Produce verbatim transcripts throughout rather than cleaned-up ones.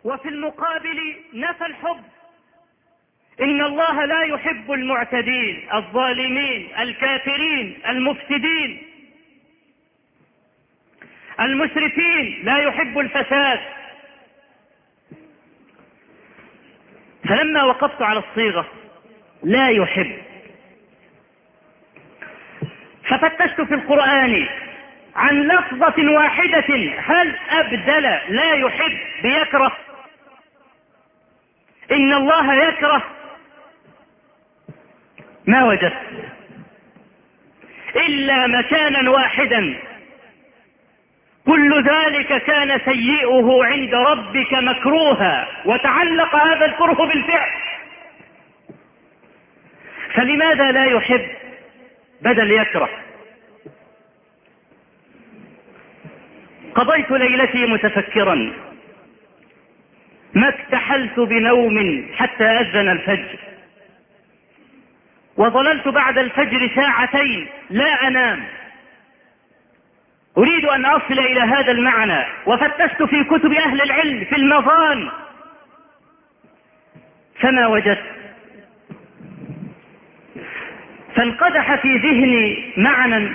وفي المقابل نفى الحب. إن الله لا يحب المعتدين الظالمين الكافرين المفسدين المسرفين، لا يحب الفساد. فلما وقفت على الصيغة لا يحب ففتشت في القرآن عن لفظة واحدة هل أبدل لا يحب بيكره. إن الله يكره ما وجدت إلا مكانا واحدا كل ذلك كان سيئه عند ربك مكروها، وتعلق هذا الكره بالفعل. فلماذا لا يحب بدل يكره؟ قضيت ليلتي متفكرا، ما اكتحلت بنوم حتى أذن الفجر، وظللت بعد الفجر ساعتين لا أنام أريد أن أصل إلى هذا المعنى، وفتشت في كتب أهل العلم في المظان فما وجدت. فانقدح في ذهني معنى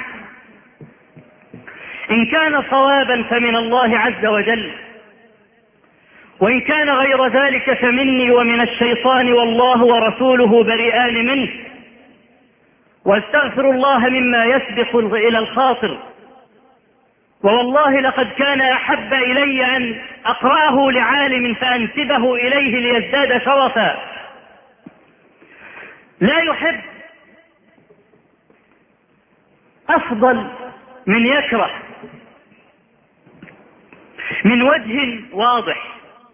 إن كان صوابا فمن الله عز وجل، وإن كان غير ذلك فمني ومن الشيطان، والله ورسوله بريئان منه، واستغفر الله مما يسبق إلى الخاطر. ووالله لقد كان أحب إلي أن أقرأه لعالم فأنسبه إليه ليزداد شرفا. لا يحب أفضل من يكره من وجه واضح،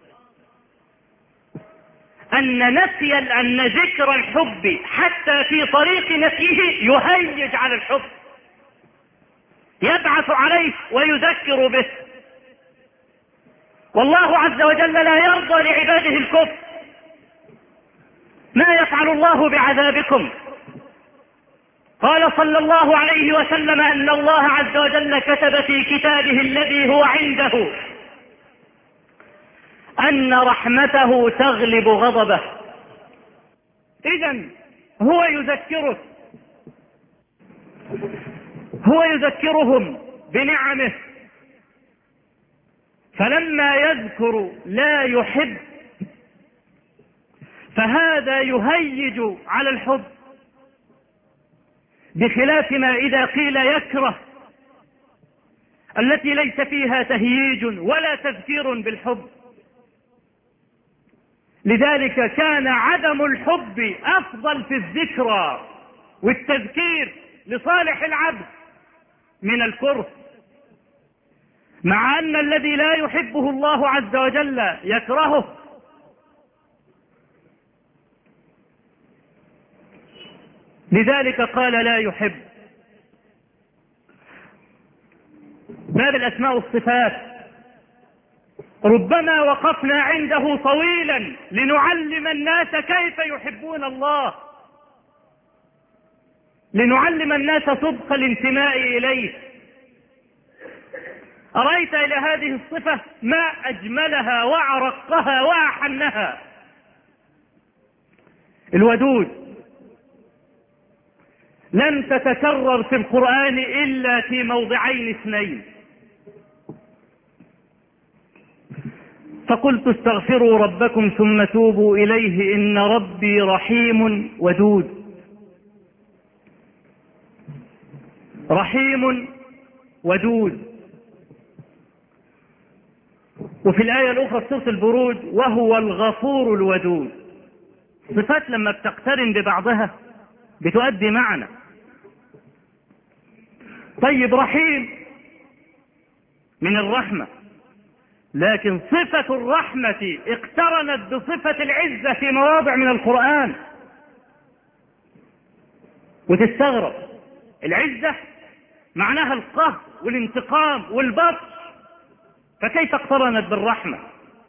أن نفي أن ذكر الحب حتى في طريق نفيه يهيج على الحب، يبعث عليه ويذكر به. والله عز وجل لا يرضى لعباده الكفر. ما يفعل الله بعذابكم؟ قال صلى الله عليه وسلم أن الله عز وجل كتب في كتابه الذي هو عنده أن رحمته تغلب غضبه. إذن هو يذكره، هو يذكرهم بنعمه. فلما يذكر لا يحب فهذا يهيج على الحب، بخلاف ما إذا قيل يكره التي ليس فيها تهييج ولا تذكير بالحب. لذلك كان عدم الحب أفضل في الذكرى والتذكير لصالح العبد من الكره، مع أن الذي لا يحبه الله عز وجل يكرهه. لذلك قال لا يحب. باب الأسماء والصفات ربما وقفنا عنده طويلا لنعلم الناس كيف يحبون الله، لنعلم الناس صدق الانتماء إليه. أرأيت إلى هذه الصفة ما أجملها وأرقها وأحنها، الودود. لن تتكرر في القرآن إلا في موضعين اثنين. فقلت استغفروا ربكم ثم توبوا إليه إن ربي رحيم ودود. رحيم ودود. وفي الآية الأخرى في سورة البروج وهو الغفور الودود. صفات لما بتقترن ببعضها بتؤدي معنى. طيب رحيم من الرحمة، لكن صفة الرحمة اقترنت بصفة العزة في مواضع من القرآن، وتستغرب. العزة معناها القهر والانتقام والبطش، فكيف اقترنت بالرحمة؟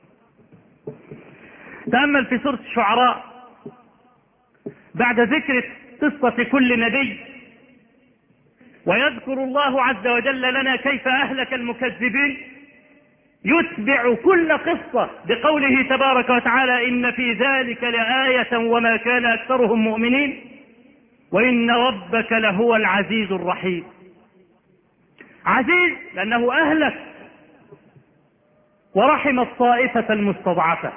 تأمل في سورة الشعراء بعد ذكر قصة كل نبي، ويذكر الله عز وجل لنا كيف أهلك المكذبين، يتبع كل قصة بقوله تبارك وتعالى إن في ذلك لآية وما كان أكثرهم مؤمنين وإن ربك لهو العزيز الرحيم. عزيز لأنه أهلك ورحم الطائفة المستضعفة.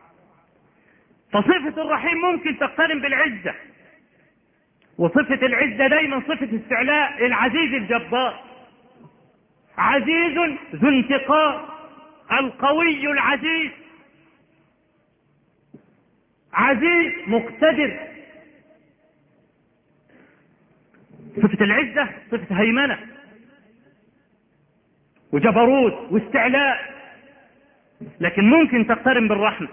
فصفة الرحيم ممكن تقترن بالعزة، وصفة العزة دايما صفة استعلاء. العزيز الجبار، عزيز ذو انتقام، القوي العزيز، عزيز مقتدر. صفة العزة صفة هيمنة وجبروت واستعلاء، لكن ممكن تقترن بالرحمة.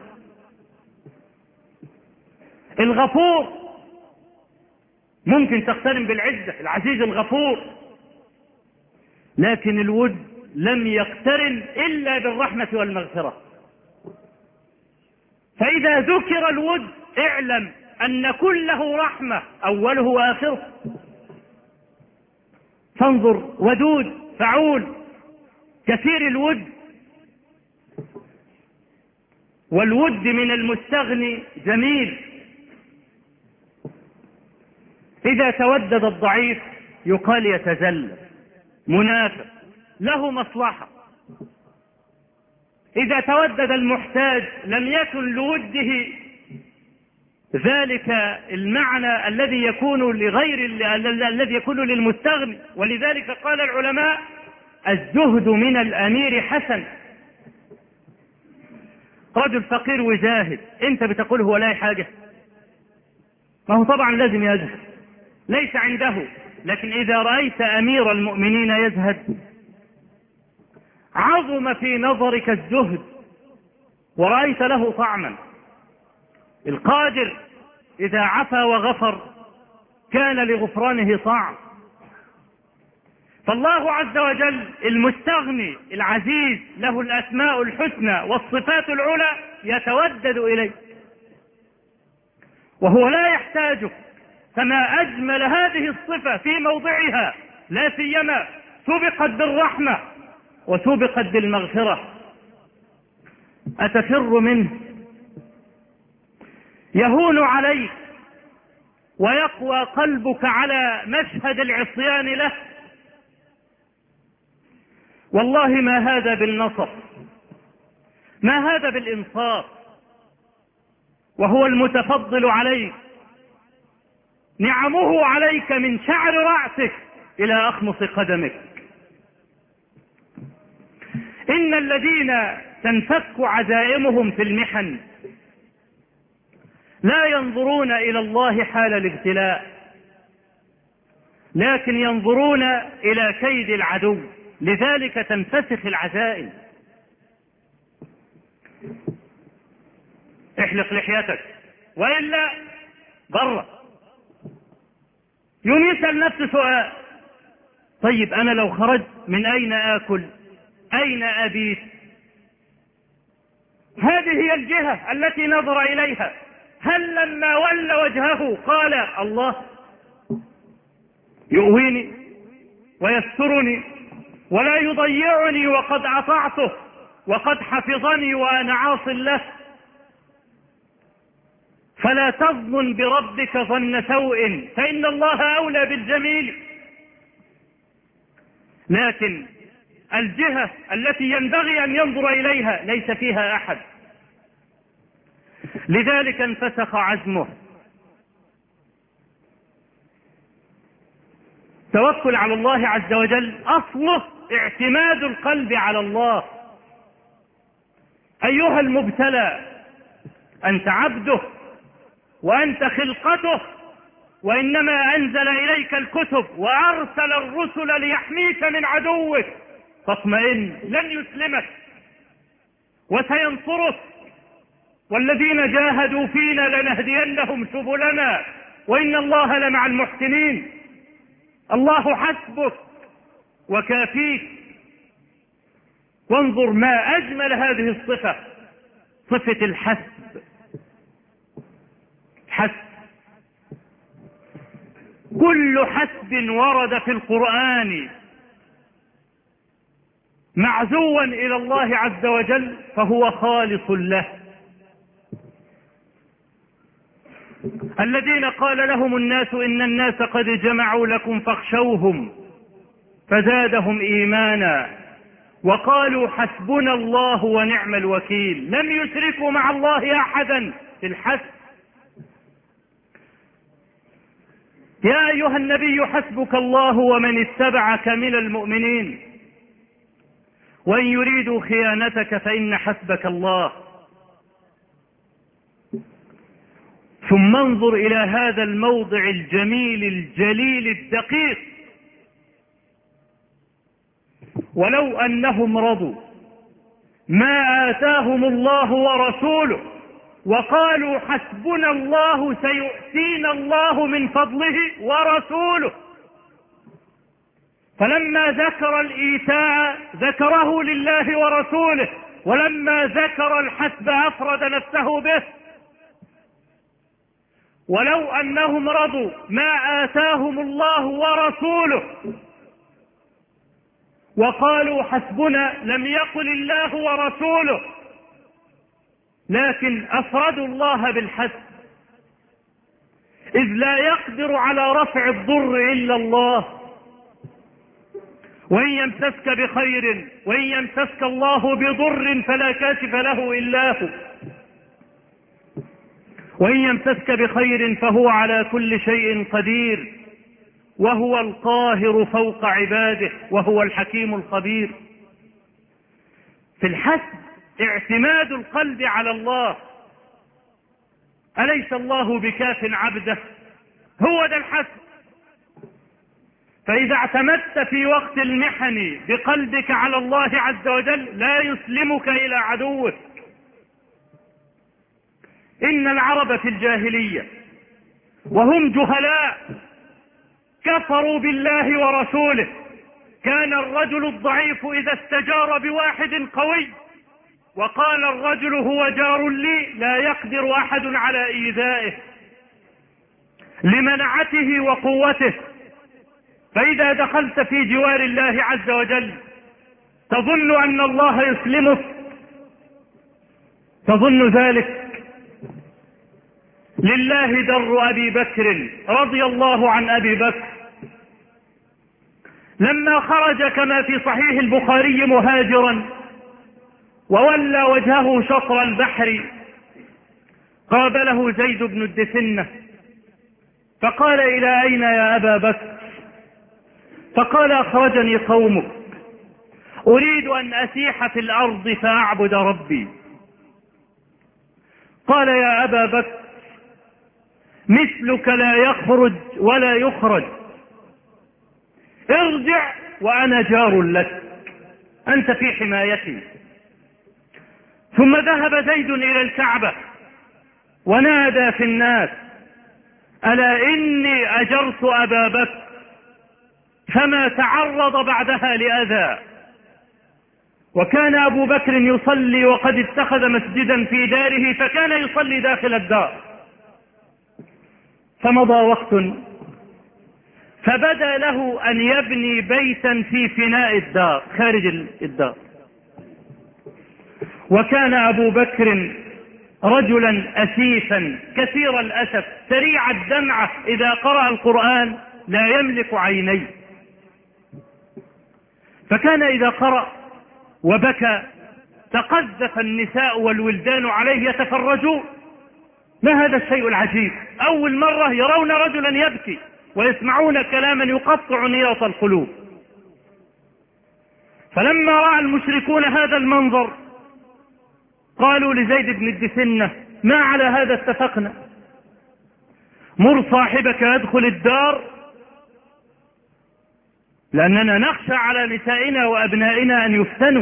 الغفور ممكن تقترن بالعزة، العزيز الغفور، لكن الود لم يقترن إلا بالرحمة والمغفرة. فإذا ذكر الود اعلم أن كله رحمة أوله وآخره. فانظر ودود فعول كثير الود، والود من المستغني جميل. إذا تودد الضعيف يقال يتذلل، منافق له مصلحة. إذا تودد المحتاج لم يكن لوده ذلك المعنى الذي يكون لغير الذي يكون للمستغني. ولذلك قال العلماء الزهد من الأمير حسن. رجل فقير وزاهد، انت بتقول هو لا حاجة، ما هو طبعا لازم يزهد، ليس عنده. لكن إذا رأيت أمير المؤمنين يزهد عظم في نظرك الزهد ورأيت له طعما. القادر إذا عفا وغفر كان لغفرانه طعم. فالله عز وجل المستغني العزيز له الأسماء الحسنى والصفات العلى يتودد إليه وهو لا يحتاجه. فما أجمل هذه الصفة في موضعها، لا سيما سبقت بالرحمة وسبقت بالمغفرة. أتفر منه يهون عليك ويقوى قلبك على مشهد العصيان له. والله ما هذا بالنصر، ما هذا بالإنصاف، وهو المتفضل عليك، نعمه عليك من شعر رأسك إلى أخمص قدمك. إن الذين تنفك عزائمهم في المحن لا ينظرون إلى الله حال الابتلاء، لكن ينظرون إلى كيد العدو، لذلك تنفسخ العزائم. احلق لحيتك وإلا برا. يوم يسأل نفسه سؤال، طيب أنا لو خرجت من أين آكل؟ أين أبيت؟ هذه هي الجهة التي نظر إليها. هل لما ولى وجهه قال الله يؤويني ويسترني ولا يضيعني وقد أطعته وقد حفظني وأنا عاص له؟ فلا تظن بربك ظن سوء فإن الله أولى بالجميل. لكن الجهة التي ينبغي أن ينظر إليها ليس فيها أحد، لذلك انفسخ عزمه. توكل على الله عز وجل أصله اعتماد القلب على الله. أيها المبتلى أنت عبده وأنت خلقته، وإنما أنزل إليك الكتب وأرسل الرسل ليحميك من عدوك، فاطمئن، لن يسلمك وسينصرك. والذين جاهدوا فينا لنهدينهم سبلنا وإن الله لمع المحسنين. الله حسبك وكافيك. وانظر ما أجمل هذه الصفة، صفة الحسب. حسب، كل حسب ورد في القرآن معزوا إلى الله عز وجل فهو خالص له. الذين قال لهم الناس إن الناس قد جمعوا لكم فاخشوهم فزادهم إيمانا وقالوا حسبنا الله ونعم الوكيل، لم يشركوا مع الله أحدا في الحسب. يا أيها النبي حسبك الله ومن اتبعك من المؤمنين وإن يريدوا خيانتك فإن حسبك الله. ثم انظر إلى هذا الموضع الجميل الجليل الدقيق: ولو أنهم رضوا ما آتاهم الله ورسوله وقالوا حسبنا الله سيؤتينا الله من فضله ورسوله. فلما ذكر الإيتاء ذكره لله ورسوله، ولما ذكر الحسب أفرد نفسه به. ولو أنهم رضوا ما آتاهم الله ورسوله وقالوا حسبنا، لم يقل الله ورسوله، لكن أفردوا الله بالحسب، إذ لا يقدر على رفع الضر إلا الله. وإن يمسسك بخير وإن يمسسك الله بضر فلا كاشف له إلا هو، وإن يمسسك بخير فهو على كل شيء قدير، وهو القاهر فوق عباده، وهو الحكيم الخبير. في الحسب اعتماد القلب على الله. أليس الله بكاف عبده؟ هو ده الحسب. فإذا اعتمدت في وقت المحن بقلبك على الله عز وجل لا يسلمك إلى عدوك. إن العرب في الجاهلية وهم جهلاء كفروا بالله ورسوله. كان الرجل الضعيف إذا استجار بواحد قوي وقال الرجل هو جار لي لا يقدر أحد على إيذائه لمنعته وقوته. فإذا دخلت في جوار الله عز وجل تظن أن الله يسلمك، تظن ذلك. لله در أبي بكر رضي الله عن أبي بكر لما خرج كما في صحيح البخاري مهاجرا وولى وجهه شطر البحر قابله زيد بن الدثنة فقال: إلى أين يا أبا بكر؟ فقال: أخرجني قومك أريد أن أسيح في الأرض فأعبد ربي. قال: يا أبا بكر مثلك لا يخرج ولا يخرج، ارجع وأنا جار لك، أنت في حمايتي. ثم ذهب زيد إلى الكعبة ونادى في الناس: ألا إني أجرت أبا بكر فما تعرض بعدها لأذى. وكان أبو بكر يصلي وقد اتخذ مسجدا في داره فكان يصلي داخل الدار. فمضى وقت فبدا له أن يبني بيتا في فناء الدار خارج الدار. وكان أبو بكر رجلا أسيفا كثير الأسف سريع الدمعة، إذا قرأ القرآن لا يملك عينيه. فكان إذا قرأ وبكى تقذف النساء والولدان عليه يتفرجون. ما هذا الشيء العجيب؟ أول مرة يرون رجلا يبكي ويسمعون كلاما يقطع نياط القلوب. فلما رأى المشركون هذا المنظر قالوا لزيد بن الدثنة: ما على هذا اتفقنا، مر صاحبك يدخل الدار لأننا نخشى على نسائنا وأبنائنا أن يفتنوا،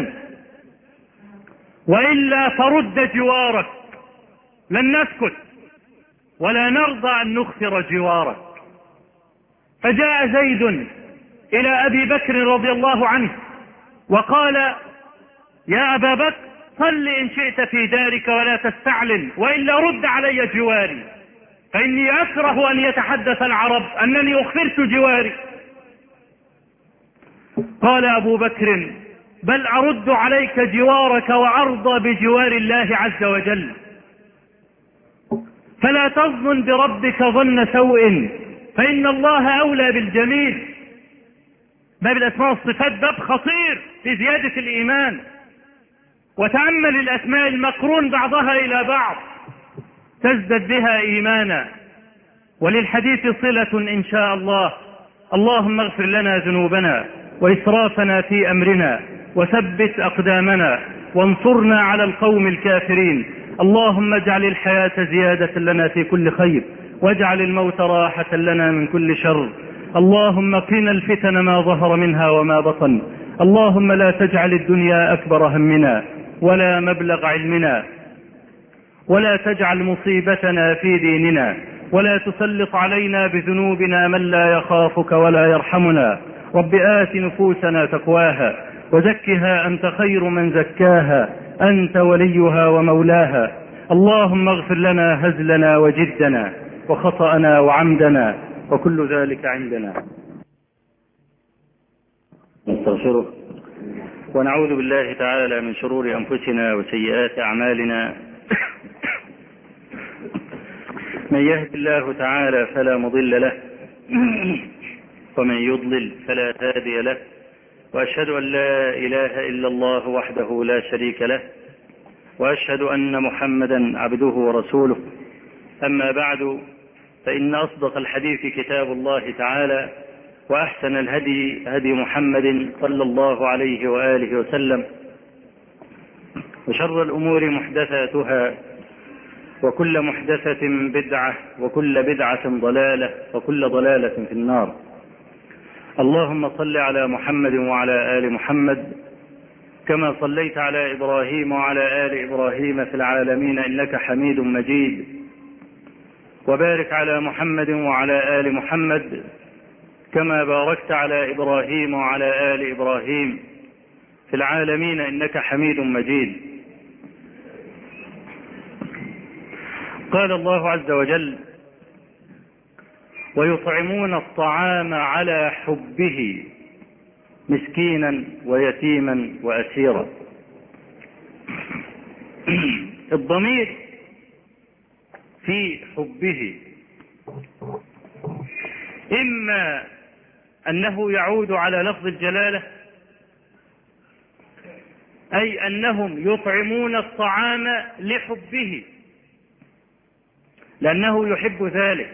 وإلا فرد جوارك، لن نسكت ولا نرضى أن نخسر جوارك. فجاء زيد إلى أبي بكر رضي الله عنه وقال: يا أبا بكر صل إن شئت في دارك ولا تستعلن، وإلا رد علي جواري، فإني أكره أن يتحدث العرب أنني أخسرت جواري. قال أبو بكر: بل أرد عليك جوارك وأرضى بجوار الله عز وجل. فلا تظن بربك ظن سوء، فإن الله أولى بالجميل. باب الأسماء والصفات باب خطير في زيادة الإيمان. وتأمل الأسماء المقرون بعضها إلى بعض تزدد بها إيمانا. وللحديث صلة إن شاء الله. اللهم اغفر لنا ذنوبنا وإسرافنا في أمرنا وثبت أقدامنا وانصرنا على القوم الكافرين. اللهم اجعل الحياة زيادة لنا في كل خير، واجعل الموت راحة لنا من كل شر. اللهم قنا الفتن ما ظهر منها وما بطن. اللهم لا تجعل الدنيا أكبر همنا ولا مبلغ علمنا، ولا تجعل مصيبتنا في ديننا، ولا تسلط علينا بذنوبنا من لا يخافك ولا يرحمنا. رب آت نفوسنا تقواها وزكها أنت خير من زكاها، أنت وليها ومولاها. اللهم اغفر لنا هزلنا وجدنا وخطأنا وعمدنا وكل ذلك عندنا. نستغفره ونعوذ بالله تعالى من شرور أنفسنا وسيئات أعمالنا. من يهد الله تعالى فلا مضل له، ومن يضلل فلا هادي له. وأشهد أن لا إله إلا الله وحده لا شريك له، وأشهد أن محمدا عبده ورسوله. أما بعد، فإن أصدق الحديث كتاب الله تعالى، وأحسن الهدي هدي محمد صلى الله عليه وآله وسلم، وشر الأمور محدثاتها، وكل محدثة بدعة، وكل بدعة ضلالة، وكل ضلالة في النار. اللهم صل على محمد وعلى آل محمد كما صليت على إبراهيم وعلى آل إبراهيم في العالمين إنك حميد مجيد، وبارك على محمد وعلى آل محمد كما باركت على إبراهيم وعلى آل إبراهيم في العالمين إنك حميد مجيد. قال الله عز وجل: ويطعمون الطعام على حبه مسكينا ويتيما وأسيرا. الضمير في حبه إما أنه يعود على لفظ الجلالة، أي أنهم يطعمون الطعام لحبه لأنه يحب ذلك،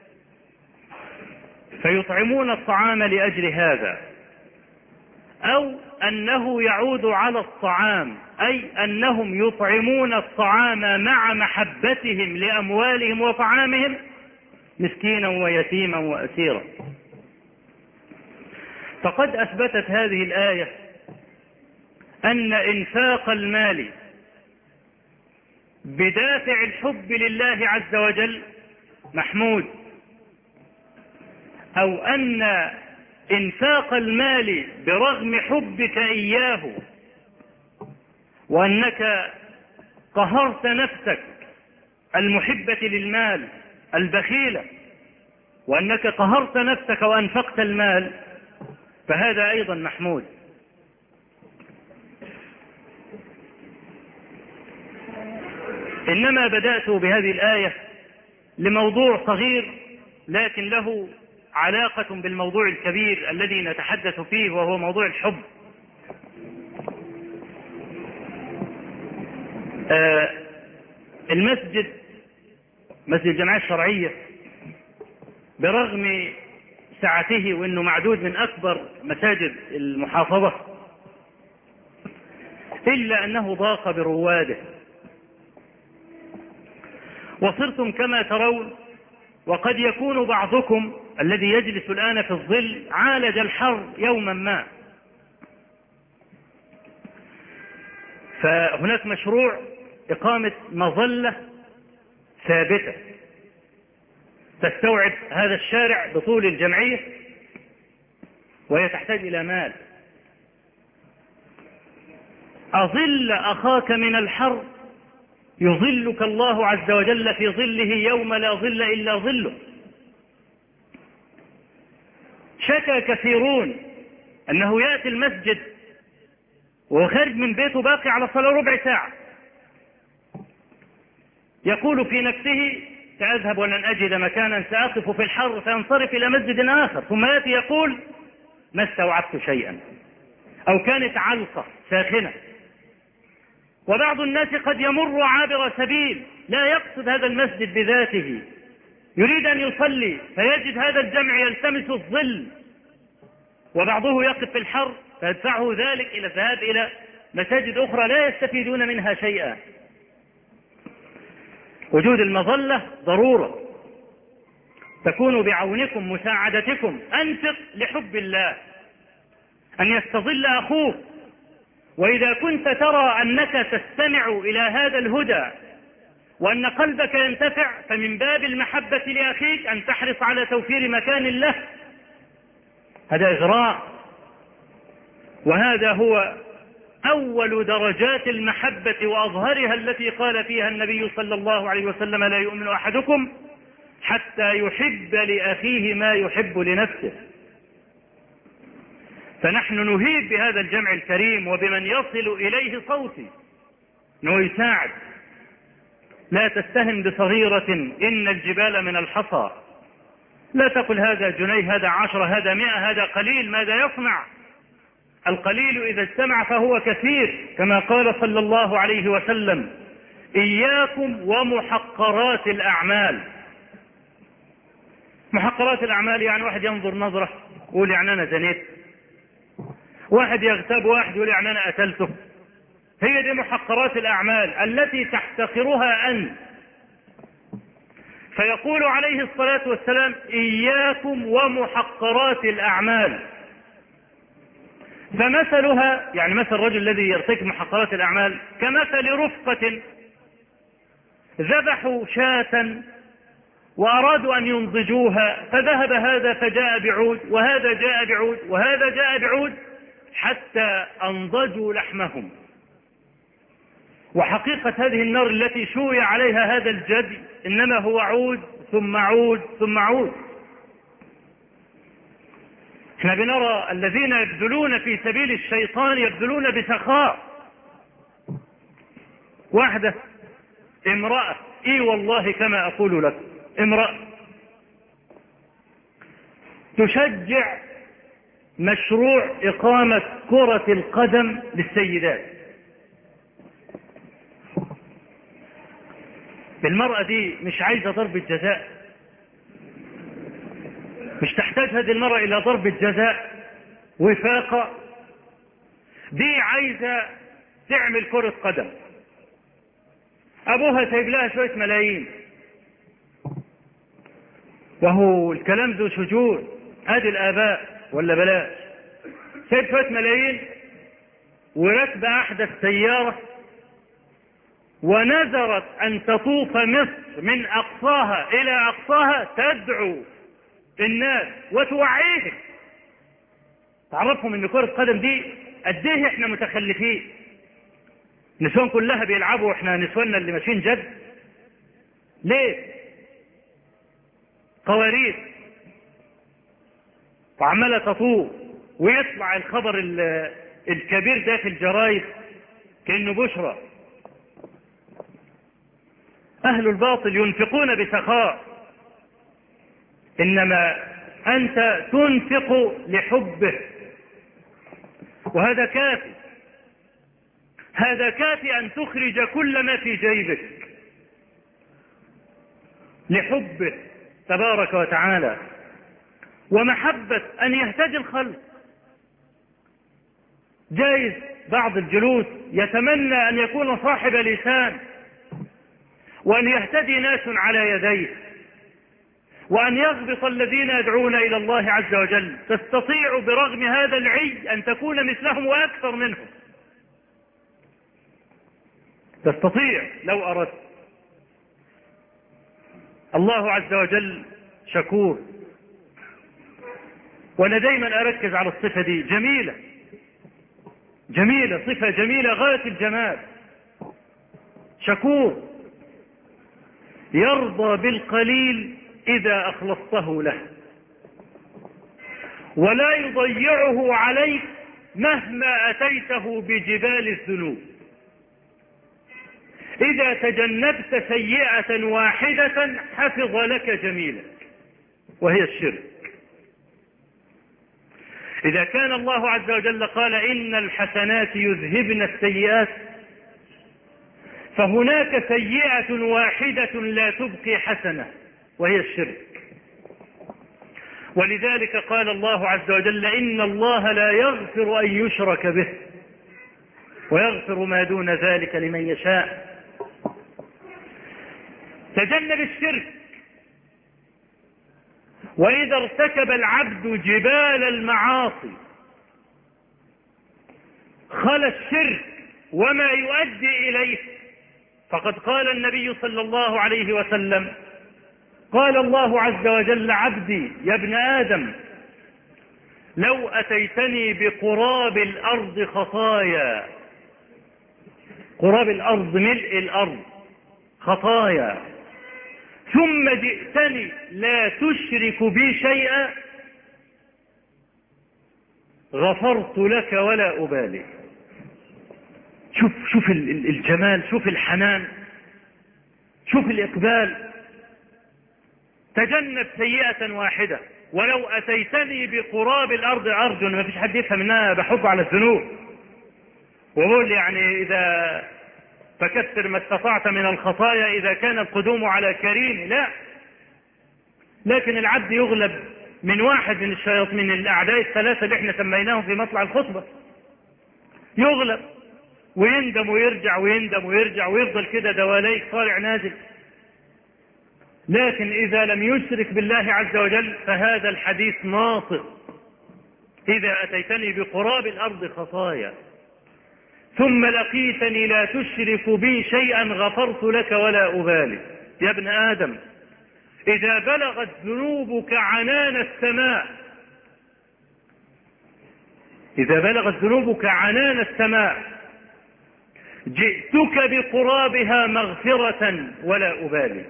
فيطعمون الطعام لأجل هذا. أو أنه يعود على الطعام، أي أنهم يطعمون الطعام مع محبتهم لأموالهم وطعامهم مسكينا ويتيما وأسيرا. فقد أثبتت هذه الآية أن إنفاق المال بدافع الحب لله عز وجل محمود، أو أن إنفاق المال برغم حبك إياه وأنك قهرت نفسك المحبة للمال البخيلة، وأنك قهرت نفسك وأنفقت المال، فهذا أيضا محمود. إنما بدأت بهذه الآية لموضوع صغير لكن له علاقة بالموضوع الكبير الذي نتحدث فيه، وهو موضوع الحب. آه المسجد مسجد الجمعية الشرعية برغم سعته وأنه معدود من أكبر مساجد المحافظة، إلا أنه ضاق برواده، وصرتم كما ترون. وقد يكون بعضكم الذي يجلس الآن في الظل عالج الحر يوما ما، فهناك مشروع إقامة مظلة ثابتة تستوعب هذا الشارع بطول الجمعية، وهي تحتاج إلى مال. أظل أخاك من الحر يظلك الله عز وجل في ظله يوم لا ظل إلا ظله. شكى كثيرون أنه يأتي المسجد وهو خارج من بيته باقي على الصلاة ربع ساعة، يقول في نفسه سأذهب ولن أجد مكانا سأقف في الحر فينصرف إلى مسجد آخر، ثم يأتي يقول ما استوعبت شيئا، أو كانت علقة ساخنة. وبعض الناس قد يمر عابر سبيل لا يقصد هذا المسجد بذاته، يريد أن يصلي فيجد هذا الجمع يلتمس الظل، وبعضه يقف في الحر فيدفعه ذلك إلى الذهاب إلى مساجد أخرى لا يستفيدون منها شيئا. وجود المظلة ضرورة تكون بعونكم مساعدتكم. أنفق لحب الله أن يستظل أخوك، وإذا كنت ترى أنك تستمع إلى هذا الهدى وأن قلبك ينتفع، فمن باب المحبة لأخيك أن تحرص على توفير مكان له. هذا إغراء، وهذا هو أول درجات المحبة وأظهرها التي قال فيها النبي صلى الله عليه وسلم لا يؤمن أحدكم حتى يحب لأخيه ما يحب لنفسه. فنحن نهيب بهذا الجمع الكريم وبمن يصل إليه صوتي أنه يساعد. لا تستهن بصغيرة، إن الجبال من الحصى. لا تقل هذا جنيه، هذا عشرة، هذا مئة، هذا قليل، ماذا يصنع؟ القليل إذا اجتمع فهو كثير، كما قال صلى الله عليه وسلم إياكم ومحقرات الأعمال. محقرات الأعمال يعني واحد ينظر نظرة يقول يعني أنا زنيت، واحد يغتاب واحد يقول يعني أنا قتلته. هي دي محقرات الأعمال التي تحتقرها أنت. فيقول عليه الصلاة والسلام إياكم ومحقرات الأعمال. فمثلها يعني مثل الرجل الذي يرتكب محقرات الأعمال كمثل رفقة ذبحوا شاة وأرادوا أن ينضجوها، فذهب هذا فجاء بعود، وهذا جاء بعود، وهذا جاء بعود، حتى أنضجوا لحمهم. وحقيقة هذه النار التي شوي عليها هذا الجدي إنما هو عود ثم عود ثم عود. احنا بنرى الذين يبذلون في سبيل الشيطان يبذلون بسخاء. واحدة امرأة، اي والله كما اقول لك، امرأة تشجع مشروع اقامة كرة القدم للسيدات. المرأة دي مش عايزة ضرب الجزاء، مش تحتاج هذه المرأة الى ضرب الجزاء وفاقة، دي عايزة تعمل كرة قدم. ابوها سايب لها شوية ملايين، وهو الكلام ذو شجون، ادي الاباء ولا بلاش، سايب شوية ملايين وركب احدث سيارة ونذرت ان تطوف مصر من اقصاها الى اقصاها تدعو الناس وتوعيهم، تعرفهم ان كرة القدم دي قد ايه احنا متخلفين. نسوان كلها بيلعبوا واحنا نسواننا اللي ماشيين جد. ليه؟ قوارير وعمالة تطوف، ويطلع الخبر الكبير ده في الجرايد كأنه بشرى. اهل الباطل ينفقون بسخاء، انما انت تنفق لحبه، وهذا كافي. هذا كافي ان تخرج كل ما في جيبك لحبه تبارك وتعالى ومحبة ان يهتدي الخلق. جايز بعض الجلوس يتمنى ان يكون صاحب لسان وان يهتدي ناس على يديه وأن يغبط الذين يدعون إلى الله عز وجل. تستطيع برغم هذا العي أن تكون مثلهم وأكثر منهم، تستطيع لو أردت. الله عز وجل شكور، وأنا دايما أركز على الصفة دي، جميلة جميلة، صفة جميلة غاية الجمال. شكور، يرضى بالقليل إذا أخلصته له، ولا يضيعه عليك مهما أتيته بجبال الذنوب، إذا تجنبت سيئة واحدة حفظ لك جميلة، وهي الشرك. إذا كان الله عز وجل قال إن الحسنات يذهبن السيئات، فهناك سيئة واحدة لا تبقي حسنة، وهي الشرك. ولذلك قال الله عز وجل إن الله لا يغفر أن يشرك به ويغفر ما دون ذلك لمن يشاء. تجنب الشرك، وإذا ارتكب العبد جبال المعاصي خلا الشرك وما يؤدي إليه، فقد قال النبي صلى الله عليه وسلم قال الله عز وجل عبدي يا ابن آدم لو أتيتني بقراب الأرض خطايا، قراب الأرض ملء الأرض خطايا، ثم جئتني لا تشرك بي شيئا غفرت لك ولا أبالي. شوف شوف الجمال، شوف الحنان، شوف الإقبال. تجنب سيئة واحدة، ولو أتيتني بقراب الأرض أرجو. ما فيش حد يفهم إنها بحب على الذنوب وقول يعني إذا فكثر ما استطعت من الخطايا إذا كان القدوم على كريم، لا. لكن العبد يغلب من واحد من الشياطين، من الأعداء الثلاثة اللي احنا سميناهم في مطلع الخطبة، يغلب ويندم ويرجع ويندم ويرجع ويفضل كده دواليك طالع نازل. لكن إذا لم يشرك بالله عز وجل فهذا الحديث ناطق: إذا أتيتني بقراب الأرض خطايا ثم لقيتني لا تشرك بي شيئا غفرت لك ولا أبالي. يا ابن آدم إذا بلغت ذنوبك عنان السماء، إذا بلغت ذنوبك عنان السماء جئتك بقرابها مغفرة ولا أبالي.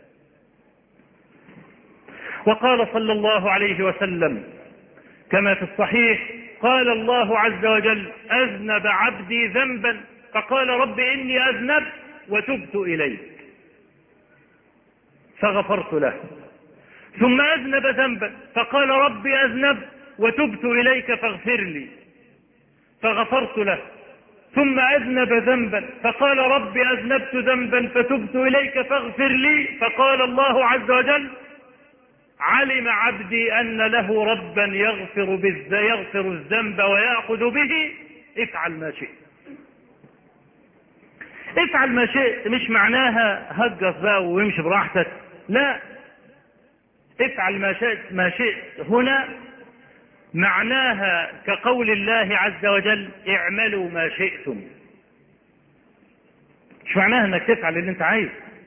وقال صلى الله عليه وسلم كما في الصحيح قال الله عز وجل أذنب عبدي ذنبا فقال رب إني أذنبت وتبت إليك فغفرت له، ثم أذنب ذنبا فقال رب أذنبت وتبت إليك فاغفر لي فغفرت له، ثم أذنب ذنبا فقال رب أذنبت ذنبا فتبت إليك فاغفر لي، فقال الله عز وجل علم عبدي أن له ربا يغفر, يغفر الذنب ويأخذ به، افعل ما شئت. افعل ما شئت مش معناها هجص بقى وامشي براحتك، لا. افعل ما شئت ما شئت هنا معناها كقول الله عز وجل اعملوا ما شئتم. مش معناها انك تفعل اللي انت عايز.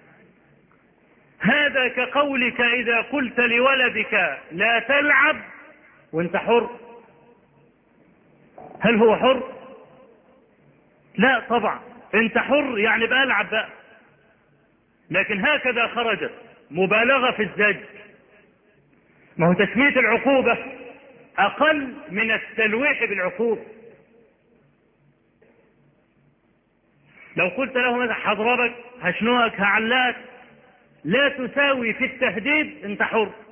هذا كقولك إذا قلت لولدك لا تلعب وانت حر. هل هو حر؟ لا طبعا، انت حر يعني بقى العب بقى. لكن هكذا خرجت مبالغة في الزج. ما هو تسمية العقوبة أقل من التلويح بالعقوبة. لو قلت له مثلا هضربك هشنوك هعلقك لا تساوي في التهديد، انت حر.